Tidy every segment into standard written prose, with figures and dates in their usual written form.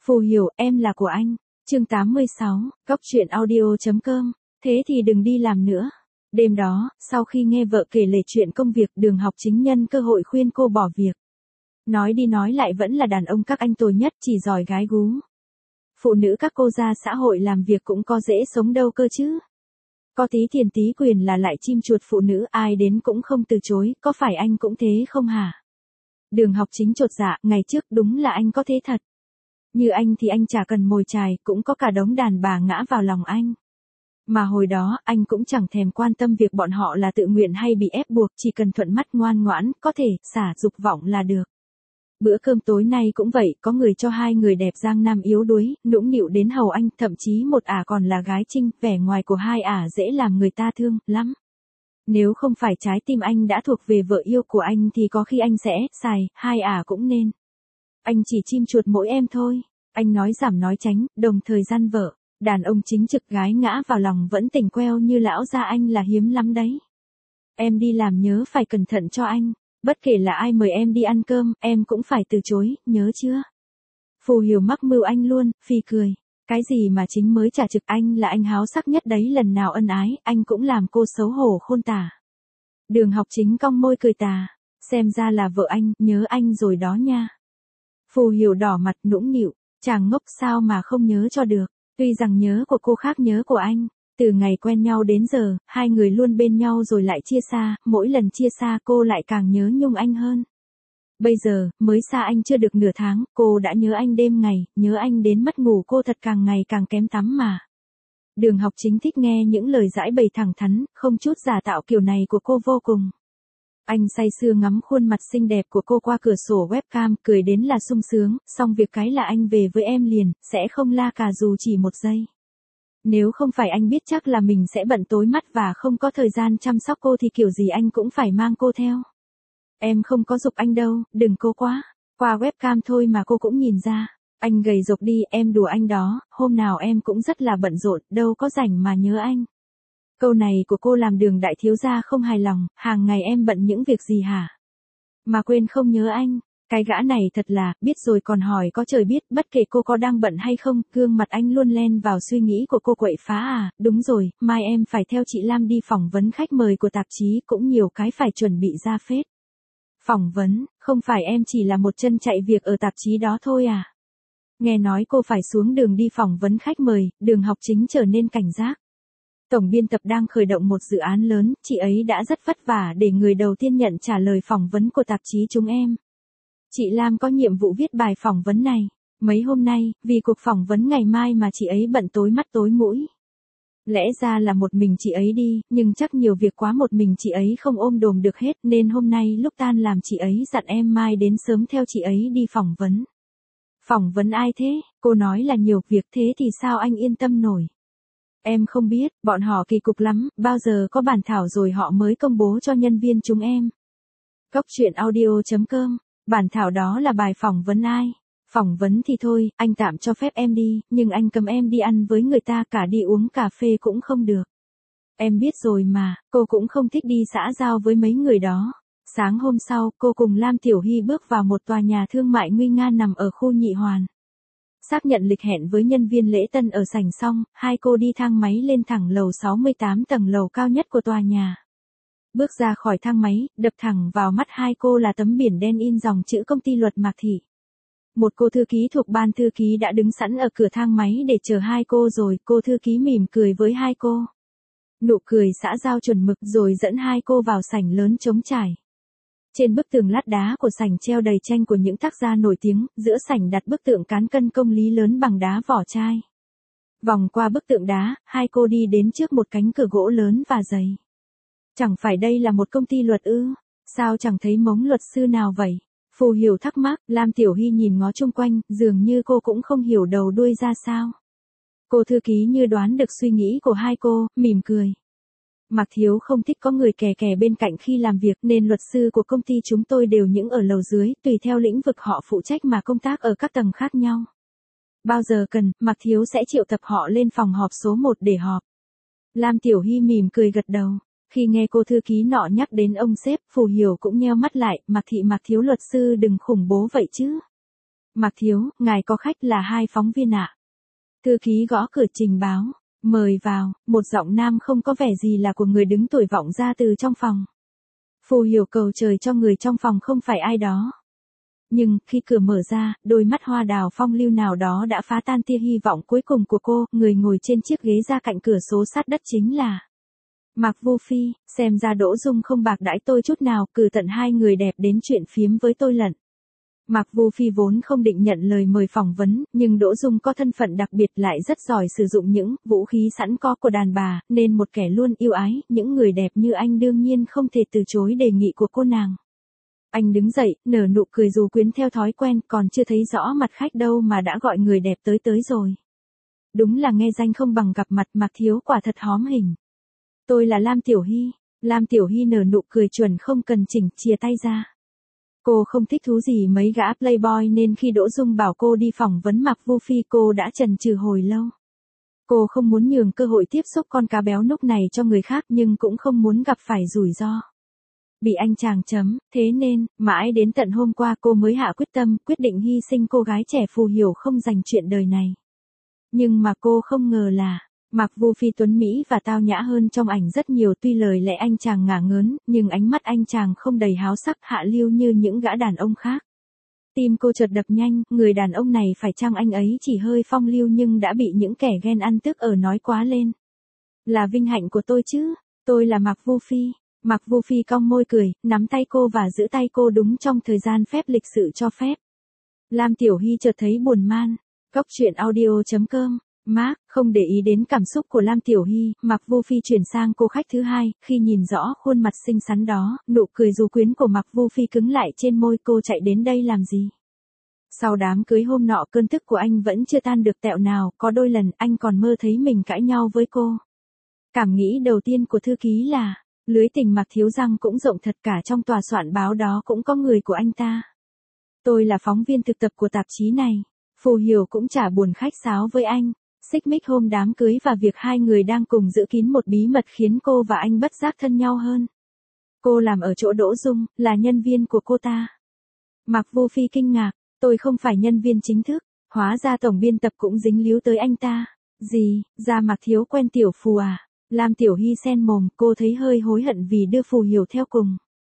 Phù Hiểu, em là của anh. Chương 86, Cóc truyện audio.com. Thế thì đừng đi làm nữa. Đêm đó, sau khi nghe vợ kể lể chuyện công việc, Đường Học Chính nhân cơ hội khuyên cô bỏ việc. Nói đi nói lại vẫn là đàn ông các anh tồi nhất, chỉ giỏi gái gú. Phụ nữ các cô ra xã hội làm việc cũng có dễ sống đâu cơ chứ. Có tí tiền tí quyền là lại chim chuột phụ nữ, ai đến cũng không từ chối, có phải anh cũng thế không hả? Đường Học Chính chột dạ, ngày trước đúng là anh có thế thật. Như anh thì anh chả cần mồi chài, cũng có cả đống đàn bà ngã vào lòng anh. Mà hồi đó, anh cũng chẳng thèm quan tâm việc bọn họ là tự nguyện hay bị ép buộc, chỉ cần thuận mắt ngoan ngoãn, có thể, xả dục vọng là được. Bữa cơm tối nay cũng vậy, có người cho hai người đẹp giang nam yếu đuối, nũng nịu đến hầu anh, thậm chí một ả còn là gái trinh, vẻ ngoài của hai ả dễ làm người ta thương, lắm. Nếu không phải trái tim anh đã thuộc về vợ yêu của anh thì có khi anh sẽ, xài, hai ả cũng nên. Anh chỉ chim chuột mỗi em thôi. Anh nói giảm nói tránh, đồng thời gian vợ. Đàn ông chính trực gái ngã vào lòng vẫn tỉnh queo như lão gia anh là hiếm lắm đấy. Em đi làm nhớ phải cẩn thận cho anh. Bất kể là ai mời em đi ăn cơm, em cũng phải từ chối, nhớ chưa? Phù Hiểu mắc mưu anh luôn, phì cười. Cái gì mà chính mới trả trực, anh là anh háo sắc nhất đấy, lần nào ân ái, anh cũng làm cô xấu hổ khôn tả. Đường Học Chính cong môi cười tà. Xem ra là vợ anh, nhớ anh rồi đó nha. Phù Hiểu đỏ mặt nũng nịu. Chàng ngốc sao mà không nhớ cho được. Tuy rằng nhớ của cô khác nhớ của anh. Từ ngày quen nhau đến giờ, hai người luôn bên nhau rồi lại chia xa, mỗi lần chia xa cô lại càng nhớ nhung anh hơn. Bây giờ, mới xa anh chưa được nửa tháng, cô đã nhớ anh đêm ngày, nhớ anh đến mất ngủ, cô thật càng ngày càng kém tắm mà. Đường Học Chính thích nghe những lời giải bày thẳng thắn, không chút giả tạo kiểu này của cô vô cùng. Anh say sưa ngắm khuôn mặt xinh đẹp của cô qua cửa sổ webcam, cười đến là sung sướng, xong việc cái là anh về với em liền, sẽ không la cà dù chỉ một giây. Nếu không phải anh biết chắc là mình sẽ bận tối mắt và không có thời gian chăm sóc cô thì kiểu gì anh cũng phải mang cô theo. Em không có giục anh đâu, đừng cố quá. Qua webcam thôi mà cô cũng nhìn ra. Anh gầy rộc đi, em đùa anh đó, hôm nào em cũng rất là bận rộn, đâu có rảnh mà nhớ anh. Câu này của cô làm Đường đại thiếu gia không hài lòng, hàng ngày em bận những việc gì hả? Mà quên không nhớ anh, cái gã này thật là, biết rồi còn hỏi có trời biết, bất kể cô có đang bận hay không, gương mặt anh luôn len vào suy nghĩ của cô quậy phá à, đúng rồi, mai em phải theo chị Lam đi phỏng vấn khách mời của tạp chí, cũng nhiều cái phải chuẩn bị ra phết. Phỏng vấn, không phải em chỉ là một chân chạy việc ở tạp chí đó thôi à? Nghe nói cô phải xuống đường đi phỏng vấn khách mời, Đường Học Chính trở nên cảnh giác. Tổng biên tập đang khởi động một dự án lớn, chị ấy đã rất vất vả để người đầu tiên nhận trả lời phỏng vấn của tạp chí chúng em. Chị Lam có nhiệm vụ viết bài phỏng vấn này. Mấy hôm nay, vì cuộc phỏng vấn ngày mai mà chị ấy bận tối mắt tối mũi. Lẽ ra là một mình chị ấy đi, nhưng chắc nhiều việc quá một mình chị ấy không ôm đồm được hết nên hôm nay lúc tan làm chị ấy dặn em mai đến sớm theo chị ấy đi phỏng vấn. Phỏng vấn ai thế? Cô nói là nhiều việc, thế thì sao anh yên tâm nổi? Em không biết, bọn họ kỳ cục lắm, bao giờ có bản thảo rồi họ mới công bố cho nhân viên chúng em. Cóc truyện audio.com, bản thảo đó là bài phỏng vấn ai? Phỏng vấn thì thôi, anh tạm cho phép em đi, nhưng anh cấm em đi ăn với người ta, cả đi uống cà phê cũng không được. Em biết rồi mà, cô cũng không thích đi xã giao với mấy người đó. Sáng hôm sau, cô cùng Lam Tiểu Hy bước vào một tòa nhà thương mại nguy nga nằm ở khu Nhị Hoàn. Xác nhận lịch hẹn với nhân viên lễ tân ở sảnh xong, hai cô đi thang máy lên thẳng lầu 68 tầng lầu cao nhất của tòa nhà. Bước ra khỏi thang máy, đập thẳng vào mắt hai cô là tấm biển đen in dòng chữ công ty Luật Mạc Thị. Một cô thư ký thuộc ban thư ký đã đứng sẵn ở cửa thang máy để chờ hai cô rồi, cô thư ký mỉm cười với hai cô. Nụ cười xã giao chuẩn mực rồi dẫn hai cô vào sảnh lớn trống trải. Trên bức tường lát đá của sảnh treo đầy tranh của những tác gia nổi tiếng, giữa sảnh đặt bức tượng cán cân công lý lớn bằng đá vỏ chai. Vòng qua bức tượng đá, hai cô đi đến trước một cánh cửa gỗ lớn và dày. Chẳng phải đây là một công ty luật ư? Sao chẳng thấy mống luật sư nào vậy? Phù Hiểu thắc mắc, Lam Tiểu Hy nhìn ngó chung quanh, dường như cô cũng không hiểu đầu đuôi ra sao. Cô thư ký như đoán được suy nghĩ của hai cô, mỉm cười. Mạc Thiếu không thích có người kè kè bên cạnh khi làm việc nên luật sư của công ty chúng tôi đều những ở lầu dưới, tùy theo lĩnh vực họ phụ trách mà công tác ở các tầng khác nhau. Bao giờ cần, Mạc Thiếu sẽ triệu tập họ lên phòng họp số 1 để họp. Lam Tiểu Hy mỉm cười gật đầu. Khi nghe cô thư ký nọ nhắc đến ông sếp, Phù Hiểu cũng nheo mắt lại, Mạc Thị Mạc Thiếu luật sư đừng khủng bố vậy chứ. Mạc Thiếu, ngài có khách là hai phóng viên ạ. Thư ký gõ cửa trình báo. Mời vào, một giọng nam không có vẻ gì là của người đứng tuổi vọng ra từ trong phòng. Phù Hiểu cầu trời cho người trong phòng không phải ai đó. Nhưng, khi cửa mở ra, đôi mắt hoa đào phong lưu nào đó đã phá tan tia hy vọng cuối cùng của cô, người ngồi trên chiếc ghế ra cạnh cửa sổ sát đất chính là Mạc Vu Phi. Xem ra Đỗ Dung không bạc đãi tôi chút nào, cử tận hai người đẹp đến chuyện phiếm với tôi lận. Mạc Vu Phi vốn không định nhận lời mời phỏng vấn, nhưng Đỗ Dung có thân phận đặc biệt lại rất giỏi sử dụng những vũ khí sẵn có của đàn bà, nên một kẻ luôn yêu ái, những người đẹp như anh đương nhiên không thể từ chối đề nghị của cô nàng. Anh đứng dậy, nở nụ cười dù quyến theo thói quen, còn chưa thấy rõ mặt khách đâu mà đã gọi người đẹp tới rồi. Đúng là nghe danh không bằng gặp mặt, Mạc Thiếu quả thật hóm hình. Tôi là Lam Tiểu Hy. Lam Tiểu Hy nở nụ cười chuẩn không cần chỉnh, chia tay ra. Cô không thích thú gì mấy gã playboy nên khi Đỗ Dung bảo cô đi phỏng vấn Mạc Vu Phi cô đã chần chừ hồi lâu. Cô không muốn nhường cơ hội tiếp xúc con cá béo núc này cho người khác nhưng cũng không muốn gặp phải rủi ro. Bị anh chàng chấm, thế nên, mãi đến tận hôm qua cô mới hạ quyết tâm, quyết định hy sinh cô gái trẻ Phù Hiểu không dành chuyện đời này. Nhưng mà cô không ngờ là, Mạc Vu Phi tuấn Mỹ và tao nhã hơn trong ảnh rất nhiều, tuy lời lẽ anh chàng ngả ngớn, nhưng ánh mắt anh chàng không đầy háo sắc hạ lưu như những gã đàn ông khác. Tim cô chợt đập nhanh, người đàn ông này phải chăng anh ấy chỉ hơi phong lưu nhưng đã bị những kẻ ghen ăn tức ở nói quá lên. Là vinh hạnh của tôi chứ, tôi là Mạc Vu Phi. Mạc Vu Phi cong môi cười, nắm tay cô và giữ tay cô đúng trong thời gian phép lịch sự cho phép. Lam Tiểu Hy chợt thấy buồn man. Góc truyện audio.com. Mark, không để ý đến cảm xúc của Lam Tiểu Hy, Mạc Vu Phi chuyển sang cô khách thứ hai, khi nhìn rõ khuôn mặt xinh xắn đó, nụ cười dù quyến của Mạc Vu Phi cứng lại trên môi. Cô chạy đến đây làm gì? Sau đám cưới hôm nọ cơn tức của anh vẫn chưa tan được tẹo nào, có đôi lần anh còn mơ thấy mình cãi nhau với cô. Cảm nghĩ đầu tiên của thư ký là, lưới tình Mạc Thiếu răng cũng rộng thật, cả trong tòa soạn báo đó cũng có người của anh ta. Tôi là phóng viên thực tập của tạp chí này. Phù Hiểu cũng chả buồn khách sáo với anh. Xích mích hôm đám cưới và việc hai người đang cùng giữ kín một bí mật khiến cô và anh bất giác thân nhau hơn. Cô làm ở chỗ Đỗ Dung, là nhân viên của cô ta. Mạc Vu Phi kinh ngạc, tôi không phải nhân viên chính thức, hóa ra tổng biên tập cũng dính líu tới anh ta. Gì, ra Mạc Thiếu quen Tiểu Phù à? Lam Tiểu Hy sen mồm, cô thấy hơi hối hận vì đưa Phù Hiểu theo cùng.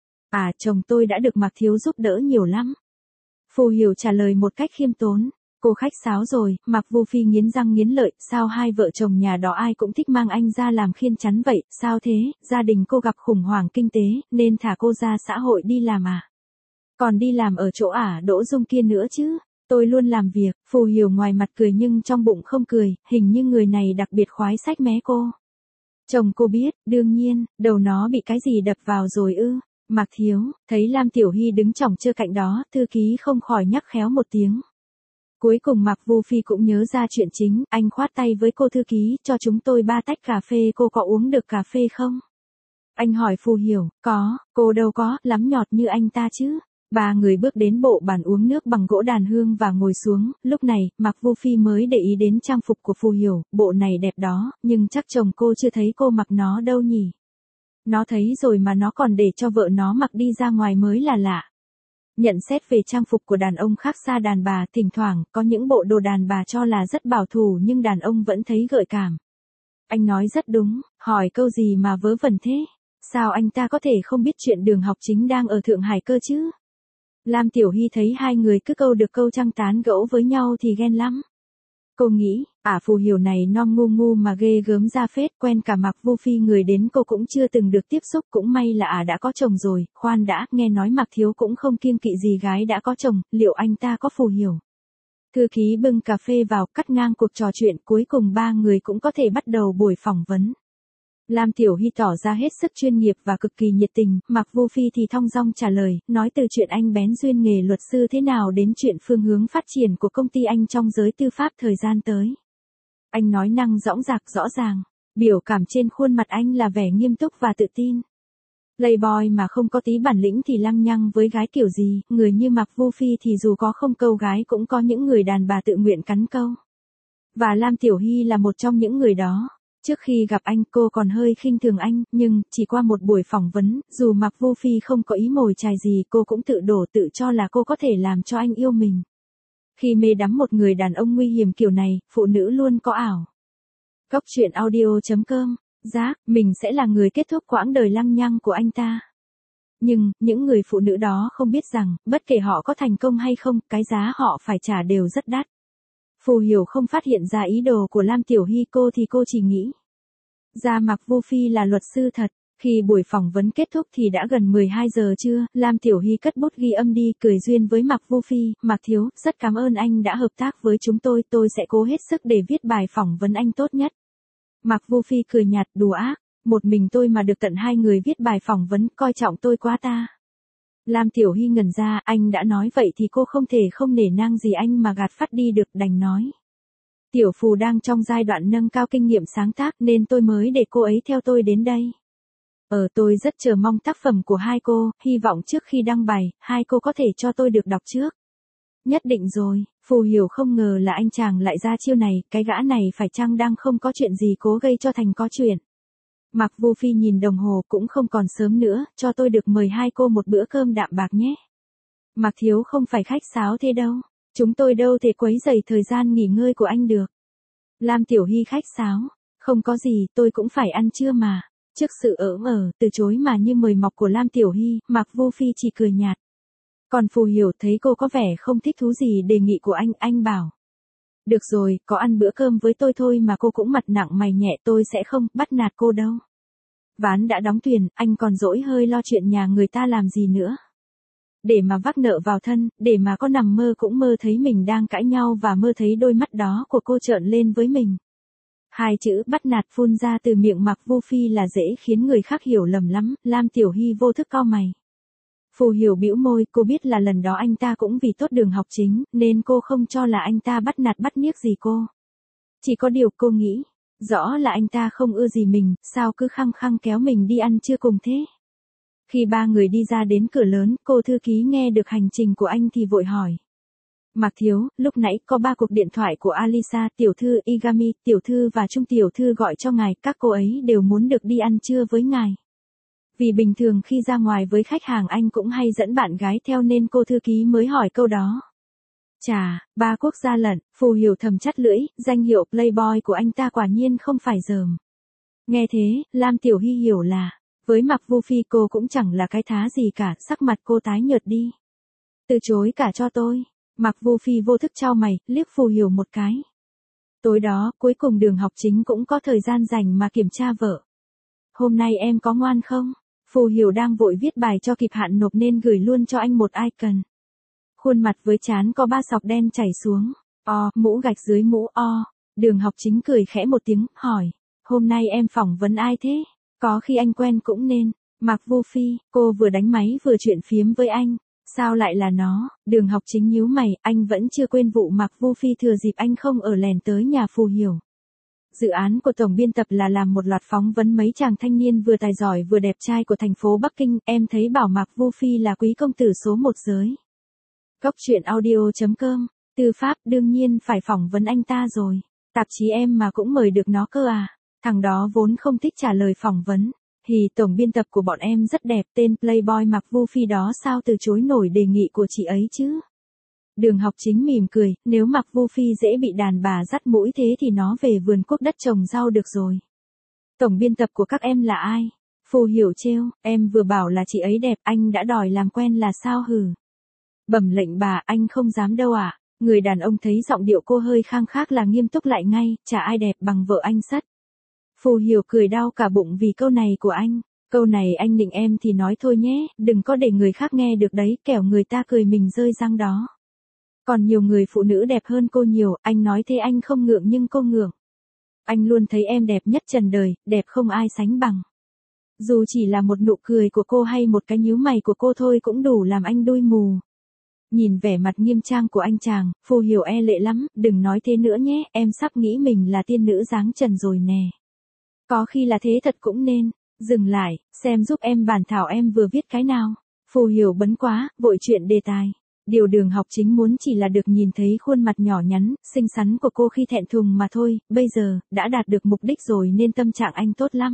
À, chồng tôi đã được Mạc Thiếu giúp đỡ nhiều lắm. Phù Hiểu trả lời một cách khiêm tốn. Cô khách sáo rồi, Mạc Vu Phi nghiến răng nghiến lợi, sao hai vợ chồng nhà đó ai cũng thích mang anh ra làm khiên chắn vậy, sao thế, gia đình cô gặp khủng hoảng kinh tế, nên thả cô ra xã hội đi làm à? Còn đi làm ở chỗ Đỗ Dung kia nữa chứ, tôi luôn làm việc. Phù Hiểu ngoài mặt cười nhưng trong bụng không cười, hình như người này đặc biệt khoái sách mé cô. Chồng cô biết, đương nhiên, đầu nó bị cái gì đập vào rồi ư? Mạc Thiếu, thấy Lam Tiểu Hy đứng chỏng chơ cạnh đó, thư ký không khỏi nhắc khéo một tiếng. Cuối cùng Mạc Vu Phi cũng nhớ ra chuyện chính, anh khoát tay với cô thư ký, cho chúng tôi 3 tách cà phê, cô có uống được cà phê không? Anh hỏi Phù Hiểu, có, cô đâu có, lắm nhọt như anh ta chứ. Ba người bước đến bộ bàn uống nước bằng gỗ đàn hương và ngồi xuống, lúc này, Mạc Vu Phi mới để ý đến trang phục của Phù Hiểu, bộ này đẹp đó, nhưng chắc chồng cô chưa thấy cô mặc nó đâu nhỉ? Nó thấy rồi mà nó còn để cho vợ nó mặc đi ra ngoài mới là lạ. Nhận xét về trang phục của đàn ông khác xa đàn bà, thỉnh thoảng, có những bộ đồ đàn bà cho là rất bảo thủ nhưng đàn ông vẫn thấy gợi cảm. Anh nói rất đúng, hỏi câu gì mà vớ vẩn thế? Sao anh ta có thể không biết chuyện Đường Học Chính đang ở Thượng Hải cơ chứ? Lam Tiểu Hy thấy hai người cứ câu được câu trăng tán gẫu với nhau thì ghen lắm. Cô nghĩ, Phù Hiểu này non ngu ngu mà ghê gớm ra phết, quen cả Mạc Vu Phi người đến cô cũng chưa từng được tiếp xúc, cũng may là đã có chồng rồi. Khoan đã, nghe nói Mạc Thiếu cũng không kiêng kỵ gì gái đã có chồng, liệu anh ta có Phù Hiểu? Thư ký bưng cà phê vào, cắt ngang cuộc trò chuyện, cuối cùng ba người cũng có thể bắt đầu buổi phỏng vấn. Lam Tiểu Hy tỏ ra hết sức chuyên nghiệp và cực kỳ nhiệt tình, Mạc Vu Phi thì thong dong trả lời, nói từ chuyện anh bén duyên nghề luật sư thế nào đến chuyện phương hướng phát triển của công ty anh trong giới tư pháp thời gian tới. Anh nói năng dõng dạc rõ ràng, biểu cảm trên khuôn mặt anh là vẻ nghiêm túc và tự tin. Playboy mà không có tí bản lĩnh thì lăng nhăng với gái kiểu gì, người như Mạc Vu Phi thì dù có không câu gái cũng có những người đàn bà tự nguyện cắn câu. Và Lam Tiểu Hy là một trong những người đó. Trước khi gặp anh cô còn hơi khinh thường anh, nhưng, chỉ qua một buổi phỏng vấn, dù Mạc Vu Phi không có ý mồi chài gì cô cũng tự đổ tự cho là cô có thể làm cho anh yêu mình. Khi mê đắm một người đàn ông nguy hiểm kiểu này, phụ nữ luôn có ảo. Góc truyện audio.com, giác, mình sẽ là người kết thúc quãng đời lăng nhăng của anh ta. Nhưng, những người phụ nữ đó không biết rằng, bất kể họ có thành công hay không, cái giá họ phải trả đều rất đắt. Phù Hiểu không phát hiện ra ý đồ của Lam Tiểu Hy, thì cô chỉ nghĩ ra Mạc Vu Phi là luật sư thật. Khi buổi phỏng vấn kết thúc thì đã gần 12 giờ trưa, Lam Tiểu Hy cất bút ghi âm đi, cười duyên với Mạc Vu Phi, Mạc thiếu, rất cảm ơn anh đã hợp tác với chúng tôi sẽ cố hết sức để viết bài phỏng vấn anh tốt nhất. Mạc Vu Phi cười nhạt, đùa ác, một mình tôi mà được tận 2 người viết bài phỏng vấn, coi trọng tôi quá ta. Lam Tiểu Hy ngẩn ra, anh đã nói vậy thì cô không thể không nể nang gì anh mà gạt phát đi được, đành nói. Tiểu Phù đang trong giai đoạn nâng cao kinh nghiệm sáng tác nên tôi mới để cô ấy theo tôi đến đây. Tôi rất chờ mong tác phẩm của hai cô, hy vọng trước khi đăng bài, hai cô có thể cho tôi được đọc trước. Nhất định rồi, Phù Hiểu không ngờ là anh chàng lại ra chiêu này, cái gã này phải chăng đang không có chuyện gì cố gây cho thành có chuyện. Mạc Vu Phi nhìn đồng hồ, cũng không còn sớm nữa, cho tôi được mời hai cô một bữa cơm đạm bạc nhé. Mạc thiếu không phải khách sáo thế đâu, chúng tôi đâu thể quấy rầy thời gian nghỉ ngơi của anh được. Lam Tiểu Hy khách sáo, không có gì, tôi cũng phải ăn trưa mà. Trước sự từ chối mà như mời mọc của Lam Tiểu Hy, Mạc Vu Phi chỉ cười nhạt. Còn Phù Hiểu thấy cô có vẻ không thích thú gì đề nghị của anh bảo. Được rồi, có ăn bữa cơm với tôi thôi mà cô cũng mặt nặng mày nhẹ, tôi sẽ không bắt nạt cô đâu. Ván đã đóng thuyền, anh còn dỗi hơi lo chuyện nhà người ta làm gì nữa. Để mà vác nợ vào thân, để mà có nằm mơ cũng mơ thấy mình đang cãi nhau và mơ thấy đôi mắt đó của cô trợn lên với mình. Hai chữ bắt nạt phun ra từ miệng Mạc Vu Phi là dễ khiến người khác hiểu lầm lắm, Lam Tiểu Hy vô thức cau mày. Phù Hiểu bĩu môi, cô biết là lần đó anh ta cũng vì tốt đường học chính, nên cô không cho là anh ta bắt nạt bắt niếc gì cô. Chỉ có điều cô nghĩ, rõ là anh ta không ưa gì mình, sao cứ khăng khăng kéo mình đi ăn trưa cùng thế. Khi ba người đi ra đến cửa lớn, cô thư ký nghe được hành trình của anh thì vội hỏi. Mạc thiếu, lúc nãy có 3 cuộc điện thoại của Alisa, tiểu thư Igami, tiểu thư và Trung tiểu thư gọi cho ngài, các cô ấy đều muốn được đi ăn trưa với ngài. Vì bình thường khi ra ngoài với khách hàng anh cũng hay dẫn bạn gái theo nên cô thư ký mới hỏi câu đó. Chà, 3 quốc gia lận, Phù Hiểu thầm chắt lưỡi, danh hiệu Playboy của anh ta quả nhiên không phải dởm. Nghe thế, Lam Tiểu Hy hiểu là, với Mạc Vu Phi cô cũng chẳng là cái thá gì cả, sắc mặt cô tái nhợt đi. Từ chối cả cho tôi. Mạc Vu Phi vô thức chau mày, liếc Phù Hiểu một cái. Tối đó, cuối cùng đường học chính cũng có thời gian rảnh mà kiểm tra vợ. Hôm nay em có ngoan không? Phù Hiểu đang vội viết bài cho kịp hạn nộp nên gửi luôn cho anh một icon. Khuôn mặt với trán có 3 sọc đen chảy xuống. Mũ gạch dưới mũ Đường học chính cười khẽ một tiếng, hỏi. Hôm nay em phỏng vấn ai thế? Có khi anh quen cũng nên. Mạc Vu Phi, cô vừa đánh máy vừa chuyện phiếm với anh. Sao lại là nó? Đường học chính nhíu mày, anh vẫn chưa quên vụ Mạc Vu Phi thừa dịp anh không ở lèn tới nhà Phù Hiểu. Dự án của tổng biên tập là làm một loạt phỏng vấn mấy chàng thanh niên vừa tài giỏi vừa đẹp trai của thành phố Bắc Kinh, em thấy bảo Mạc Vu Phi là quý công tử số 1 giới. Góc truyện audio.com, tư pháp đương nhiên phải phỏng vấn anh ta rồi. Tạp chí em mà cũng mời được nó cơ à. Thằng đó vốn không thích trả lời phỏng vấn. Tổng biên tập của bọn em rất đẹp, tên Playboy Mạc Vu Phi đó sao từ chối nổi đề nghị của chị ấy chứ? Đường học chính mỉm cười, nếu Mạc Vu Phi dễ bị đàn bà dắt mũi thế thì nó về vườn quốc đất trồng rau được rồi. Tổng biên tập của các em là ai? Phù Hiểu trêu, em vừa bảo là chị ấy đẹp, anh đã đòi làm quen là sao hử? Bẩm lệnh bà, anh không dám đâu ạ. Người đàn ông thấy giọng điệu cô hơi khang khác là nghiêm túc lại ngay, chả ai đẹp bằng vợ anh sắt. Phù Hiểu cười đau cả bụng vì câu này của anh. Câu này anh nịnh em thì nói thôi nhé, đừng có để người khác nghe được đấy, kẻo người ta cười mình rơi răng đó. Còn nhiều người phụ nữ đẹp hơn cô nhiều, anh nói thế anh không ngượng nhưng cô ngượng. Anh luôn thấy em đẹp nhất trần đời, đẹp không ai sánh bằng. Dù chỉ là một nụ cười của cô hay một cái nhíu mày của cô thôi cũng đủ làm anh đôi mù. Nhìn vẻ mặt nghiêm trang của anh chàng, Phù Hiểu e lệ lắm, đừng nói thế nữa nhé, em sắp nghĩ mình là tiên nữ dáng trần rồi nè. Có khi là thế thật cũng nên. Dừng lại, xem giúp em bản thảo em vừa viết cái nào. Phù Hiểu bấn quá, vội chuyện đề tài. Điều đường học chính muốn chỉ là được nhìn thấy khuôn mặt nhỏ nhắn, xinh xắn của cô khi thẹn thùng mà thôi, bây giờ, đã đạt được mục đích rồi nên tâm trạng anh tốt lắm.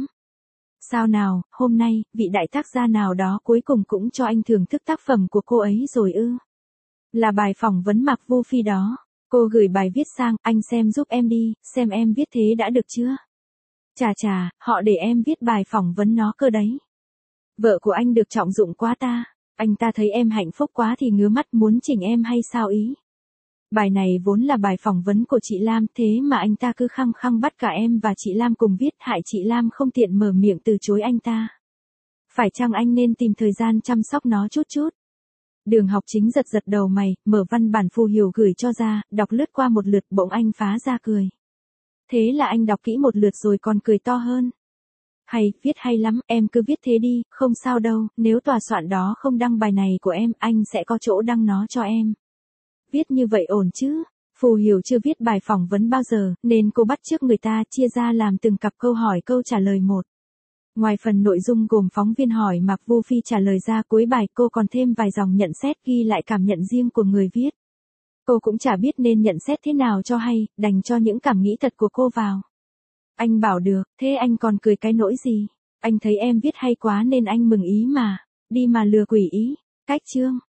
Sao nào, hôm nay, vị đại tác gia nào đó cuối cùng cũng cho anh thưởng thức tác phẩm của cô ấy rồi ư? Là bài phỏng vấn Mạc Vu Phi đó. Cô gửi bài viết sang, anh xem giúp em đi, xem em viết thế đã được chưa? Chà chà, họ để em viết bài phỏng vấn nó cơ đấy. Vợ của anh được trọng dụng quá ta. Anh ta thấy em hạnh phúc quá thì ngứa mắt muốn chỉnh em hay sao ý? Bài này vốn là bài phỏng vấn của chị Lam, thế mà anh ta cứ khăng khăng bắt cả em và chị Lam cùng viết, hại chị Lam không tiện mở miệng từ chối anh ta. Phải chăng anh nên tìm thời gian chăm sóc nó chút chút? Đường Học Chính giật giật đầu mày, mở văn bản phù hiểu gửi cho ra, đọc lướt qua một lượt bỗng anh phá ra cười. Thế là anh đọc kỹ một lượt rồi còn cười to hơn. Hay, viết hay lắm, em cứ viết thế đi, không sao đâu, nếu tòa soạn đó không đăng bài này của em, anh sẽ có chỗ đăng nó cho em. Viết như vậy ổn chứ? Phù Hiểu chưa viết bài phỏng vấn bao giờ, nên cô bắt chước người ta chia ra làm từng cặp câu hỏi câu trả lời một. Ngoài phần nội dung gồm phóng viên hỏi Mạc Vu Phi trả lời ra, cuối bài cô còn thêm vài dòng nhận xét ghi lại cảm nhận riêng của người viết. Cô cũng chả biết nên nhận xét thế nào cho hay, đành cho những cảm nghĩ thật của cô vào. Anh bảo được, thế anh còn cười cái nỗi gì? Anh thấy em viết hay quá nên anh mừng ý mà. Đi mà lừa quỷ ý. Cách chương.